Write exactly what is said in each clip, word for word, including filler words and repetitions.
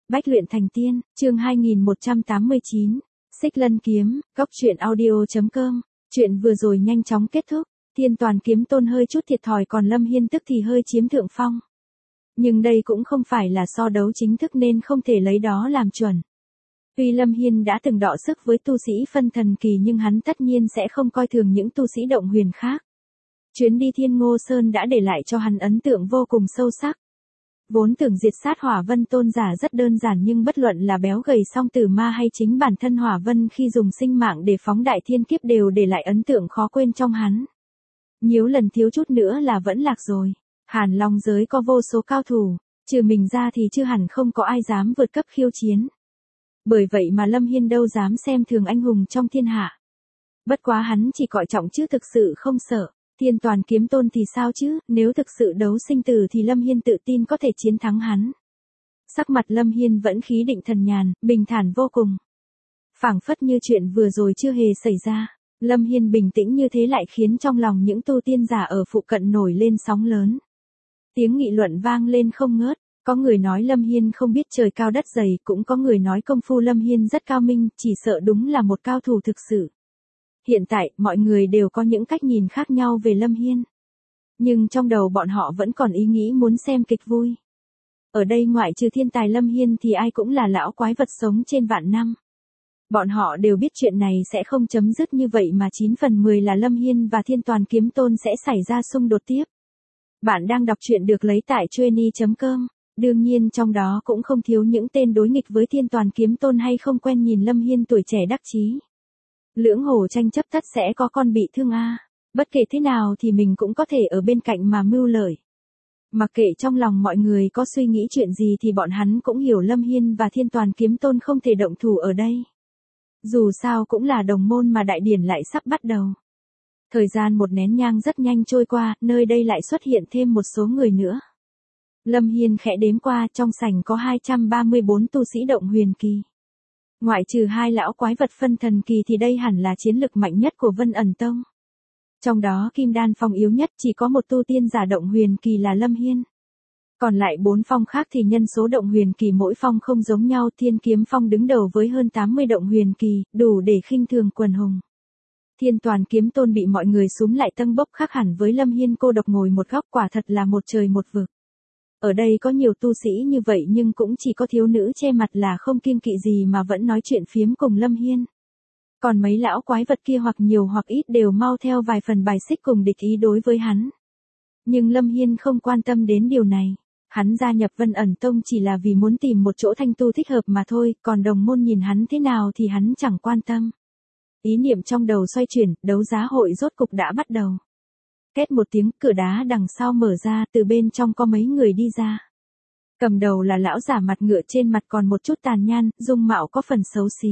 Bách luyện thành tiên, chương hai nghìn một trăm tám mươi chín, Xích Lân Kiếm, Cốc truyện audio chấm com. Chuyện vừa rồi nhanh chóng kết thúc, Thiên Toàn Kiếm Tôn hơi chút thiệt thòi còn Lâm Hiên tức thì hơi chiếm thượng phong. Nhưng đây cũng không phải là so đấu chính thức nên không thể lấy đó làm chuẩn. Tuy Lâm Hiên đã từng đọ sức với tu sĩ phân thần kỳ nhưng hắn tất nhiên sẽ không coi thường những tu sĩ động huyền khác. Chuyến đi Thiên Ngô Sơn đã để lại cho hắn ấn tượng vô cùng sâu sắc. Vốn tưởng diệt sát Hỏa Vân tôn giả rất đơn giản nhưng bất luận là béo gầy song tử ma hay chính bản thân Hỏa Vân khi dùng sinh mạng để phóng đại thiên kiếp đều để lại ấn tượng khó quên trong hắn. Nhiều lần thiếu chút nữa là vẫn lạc rồi. Hàn Long giới có vô số cao thủ, trừ mình ra thì chưa hẳn không có ai dám vượt cấp khiêu chiến. Bởi vậy mà Lâm Hiên đâu dám xem thường anh hùng trong thiên hạ. Bất quá hắn chỉ coi trọng chứ thực sự không sợ. Thiên Toàn Kiếm Tôn thì sao chứ, nếu thực sự đấu sinh tử thì Lâm Hiên tự tin có thể chiến thắng hắn. Sắc mặt Lâm Hiên vẫn khí định thần nhàn, bình thản vô cùng. Phảng phất như chuyện vừa rồi chưa hề xảy ra, Lâm Hiên bình tĩnh như thế lại khiến trong lòng những tu tiên giả ở phụ cận nổi lên sóng lớn. Tiếng nghị luận vang lên không ngớt, có người nói Lâm Hiên không biết trời cao đất dày, cũng có người nói công phu Lâm Hiên rất cao minh, chỉ sợ đúng là một cao thủ thực sự. Hiện tại, mọi người đều có những cách nhìn khác nhau về Lâm Hiên. Nhưng trong đầu bọn họ vẫn còn ý nghĩ muốn xem kịch vui. Ở đây ngoại trừ thiên tài Lâm Hiên thì ai cũng là lão quái vật sống trên vạn năm. Bọn họ đều biết chuyện này sẽ không chấm dứt như vậy mà chín phần mười là Lâm Hiên và Thiên Toàn Kiếm Tôn sẽ xảy ra xung đột tiếp. Bạn đang đọc truyện được lấy tại trueny chấm com. Đương nhiên trong đó cũng không thiếu những tên đối nghịch với Thiên Toàn Kiếm Tôn hay không quen nhìn Lâm Hiên tuổi trẻ đắc chí. Lưỡng hồ tranh chấp tất sẽ có con bị thương a. Bất kể thế nào thì mình cũng có thể ở bên cạnh mà mưu lợi. Mặc kệ trong lòng mọi người có suy nghĩ chuyện gì thì bọn hắn cũng hiểu Lâm Hiên và Thiên Toàn Kiếm Tôn không thể động thủ ở đây. Dù sao cũng là đồng môn mà đại điển lại sắp bắt đầu. Thời gian một nén nhang rất nhanh trôi qua, nơi đây lại xuất hiện thêm một số người nữa. Lâm Hiên khẽ đếm qua, trong sảnh có hai trăm ba mươi bốn tu sĩ động huyền kỳ. Ngoại trừ hai lão quái vật phân thần kỳ thì đây hẳn là chiến lực mạnh nhất của Vân Ẩn Tông. Trong đó Kim Đan Phong yếu nhất chỉ có một tu tiên giả động huyền kỳ là Lâm Hiên. Còn lại bốn phong khác thì nhân số động huyền kỳ mỗi phong không giống nhau. Thiên Kiếm Phong đứng đầu với hơn tám mươi động huyền kỳ, đủ để khinh thường quần hùng. Thiên Toàn Kiếm Tôn bị mọi người xúm lại tâng bốc khác hẳn với Lâm Hiên cô độc ngồi một góc, quả thật là một trời một vực. Ở đây có nhiều tu sĩ như vậy nhưng cũng chỉ có thiếu nữ che mặt là không kiêng kỵ gì mà vẫn nói chuyện phiếm cùng Lâm Hiên. Còn mấy lão quái vật kia hoặc nhiều hoặc ít đều mau theo vài phần bài xích cùng địch ý đối với hắn. Nhưng Lâm Hiên không quan tâm đến điều này. Hắn gia nhập Vân Ẩn Tông chỉ là vì muốn tìm một chỗ thanh tu thích hợp mà thôi, còn đồng môn nhìn hắn thế nào thì hắn chẳng quan tâm. Ý niệm trong đầu xoay chuyển, đấu giá hội rốt cục đã bắt đầu. Két một tiếng, cửa đá đằng sau mở ra, từ bên trong có mấy người đi ra. Cầm đầu là lão giả mặt ngựa, trên mặt còn một chút tàn nhang, dung mạo có phần xấu xí.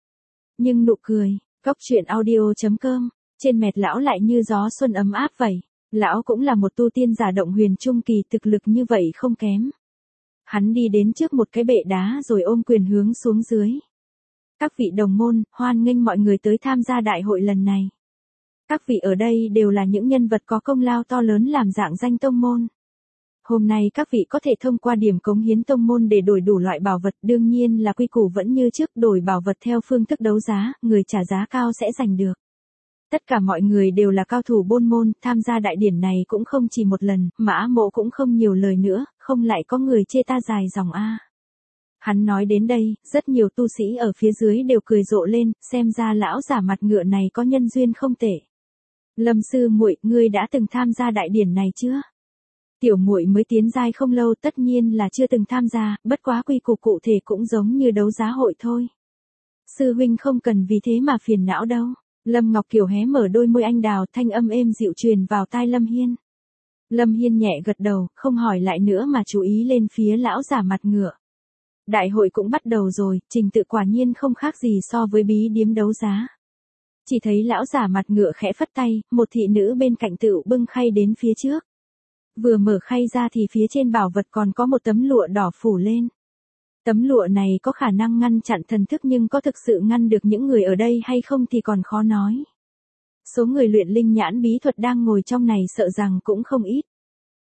Nhưng nụ cười, Cốc truyện audio chấm com, trên mẹt lão lại như gió xuân ấm áp vậy. Lão cũng là một tu tiên giả động huyền trung kỳ, thực lực như vậy không kém. Hắn đi đến trước một cái bệ đá rồi ôm quyền hướng xuống dưới. Các vị đồng môn, hoan nghênh mọi người tới tham gia đại hội lần này. Các vị ở đây đều là những nhân vật có công lao to lớn làm dạng danh tông môn. Hôm nay các vị có thể thông qua điểm cống hiến tông môn để đổi đủ loại bảo vật, đương nhiên là quy củ vẫn như trước, đổi bảo vật theo phương thức đấu giá, người trả giá cao sẽ giành được. Tất cả mọi người đều là cao thủ bôn môn, tham gia đại điển này cũng không chỉ một lần, Mã Mộ cũng không nhiều lời nữa, không lại có người chê ta dài dòng a. Hắn nói đến đây, rất nhiều tu sĩ ở phía dưới đều cười rộ lên, xem ra lão giả mặt ngựa này có nhân duyên không tệ. Lâm sư muội, ngươi đã từng tham gia đại điển này chưa? Tiểu muội mới tiến giai không lâu, tất nhiên là chưa từng tham gia, bất quá quy củ cụ thể cũng giống như đấu giá hội thôi. Sư huynh không cần vì thế mà phiền não đâu. Lâm Ngọc Kiều hé mở đôi môi anh đào, thanh âm êm dịu truyền vào tai Lâm Hiên. Lâm Hiên nhẹ gật đầu, không hỏi lại nữa mà chú ý lên phía lão giả mặt ngựa. Đại hội cũng bắt đầu rồi, trình tự quả nhiên không khác gì so với bí điếm đấu giá. Chỉ thấy lão giả mặt ngựa khẽ phất tay, một thị nữ bên cạnh tựu bưng khay đến phía trước. Vừa mở khay ra thì phía trên bảo vật còn có một tấm lụa đỏ phủ lên. Tấm lụa này có khả năng ngăn chặn thần thức nhưng có thực sự ngăn được những người ở đây hay không thì còn khó nói. Số người luyện linh nhãn bí thuật đang ngồi trong này sợ rằng cũng không ít.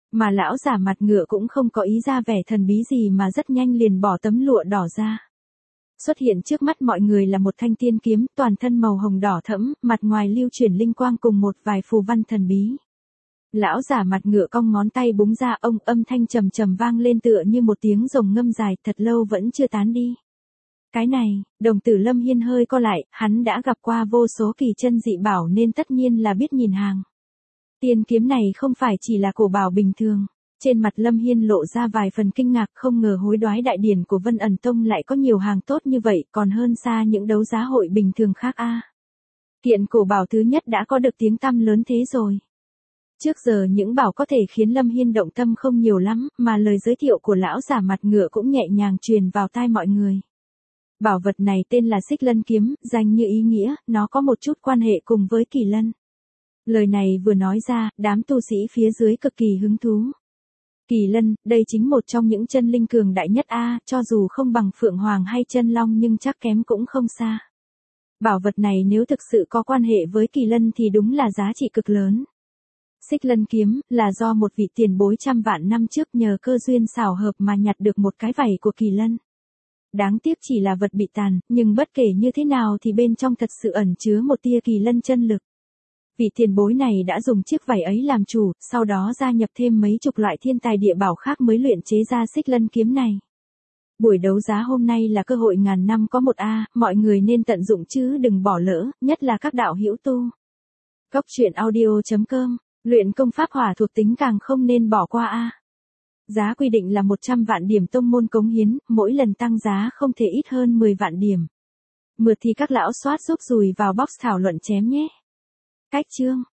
Mà lão giả mặt ngựa cũng không có ý ra vẻ thần bí gì mà rất nhanh liền bỏ tấm lụa đỏ ra. Xuất hiện trước mắt mọi người là một thanh tiên kiếm, toàn thân màu hồng đỏ thẫm, mặt ngoài lưu chuyển linh quang cùng một vài phù văn thần bí. Lão giả mặt ngựa cong ngón tay búng ra, ông âm thanh trầm trầm vang lên tựa như một tiếng rồng ngâm dài, thật lâu vẫn chưa tán đi. Cái này, đồng tử Lâm Hiên hơi co lại, hắn đã gặp qua vô số kỳ chân dị bảo nên tất nhiên là biết nhìn hàng. Tiên kiếm này không phải chỉ là cổ bảo bình thường. Trên mặt Lâm Hiên lộ ra vài phần kinh ngạc, không ngờ hối đoái đại điển của Vân ẩn tông lại có nhiều hàng tốt như vậy, còn hơn xa những đấu giá hội bình thường khác a. Kiện cổ bảo thứ nhất đã có được tiếng tăm lớn thế rồi. Trước giờ những bảo có thể khiến Lâm Hiên động tâm không nhiều lắm, mà lời giới thiệu của lão giả mặt ngựa cũng nhẹ nhàng truyền vào tai mọi người. Bảo vật này tên là Xích Lân kiếm, danh như ý nghĩa, nó có một chút quan hệ cùng với Kỳ Lân. Lời này vừa nói ra, đám tu sĩ phía dưới cực kỳ hứng thú. Kỳ Lân, đây chính một trong những chân linh cường đại nhất a, cho dù không bằng Phượng Hoàng hay Chân Long nhưng chắc kém cũng không xa. Bảo vật này nếu thực sự có quan hệ với Kỳ Lân thì đúng là giá trị cực lớn. Xích Lân kiếm là do một vị tiền bối trăm vạn năm trước nhờ cơ duyên xảo hợp mà nhặt được một cái vảy của Kỳ Lân. Đáng tiếc chỉ là vật bị tàn, nhưng bất kể như thế nào thì bên trong thật sự ẩn chứa một tia Kỳ Lân chân lực. Vị tiền bối này đã dùng chiếc vảy ấy làm chủ, sau đó gia nhập thêm mấy chục loại thiên tài địa bảo khác mới luyện chế ra Xích Lân kiếm này. Buổi đấu giá hôm nay là cơ hội ngàn năm có một a, mọi người nên tận dụng chứ đừng bỏ lỡ, nhất là các đạo hữu tu. Cốc truyện audio chấm com, luyện công pháp hỏa thuộc tính càng không nên bỏ qua a. Giá quy định là một trăm vạn điểm tông môn cống hiến, mỗi lần tăng giá không thể ít hơn mười vạn điểm. Mượt thì các lão soát giúp dùi vào box thảo luận chém nhé. Cách chương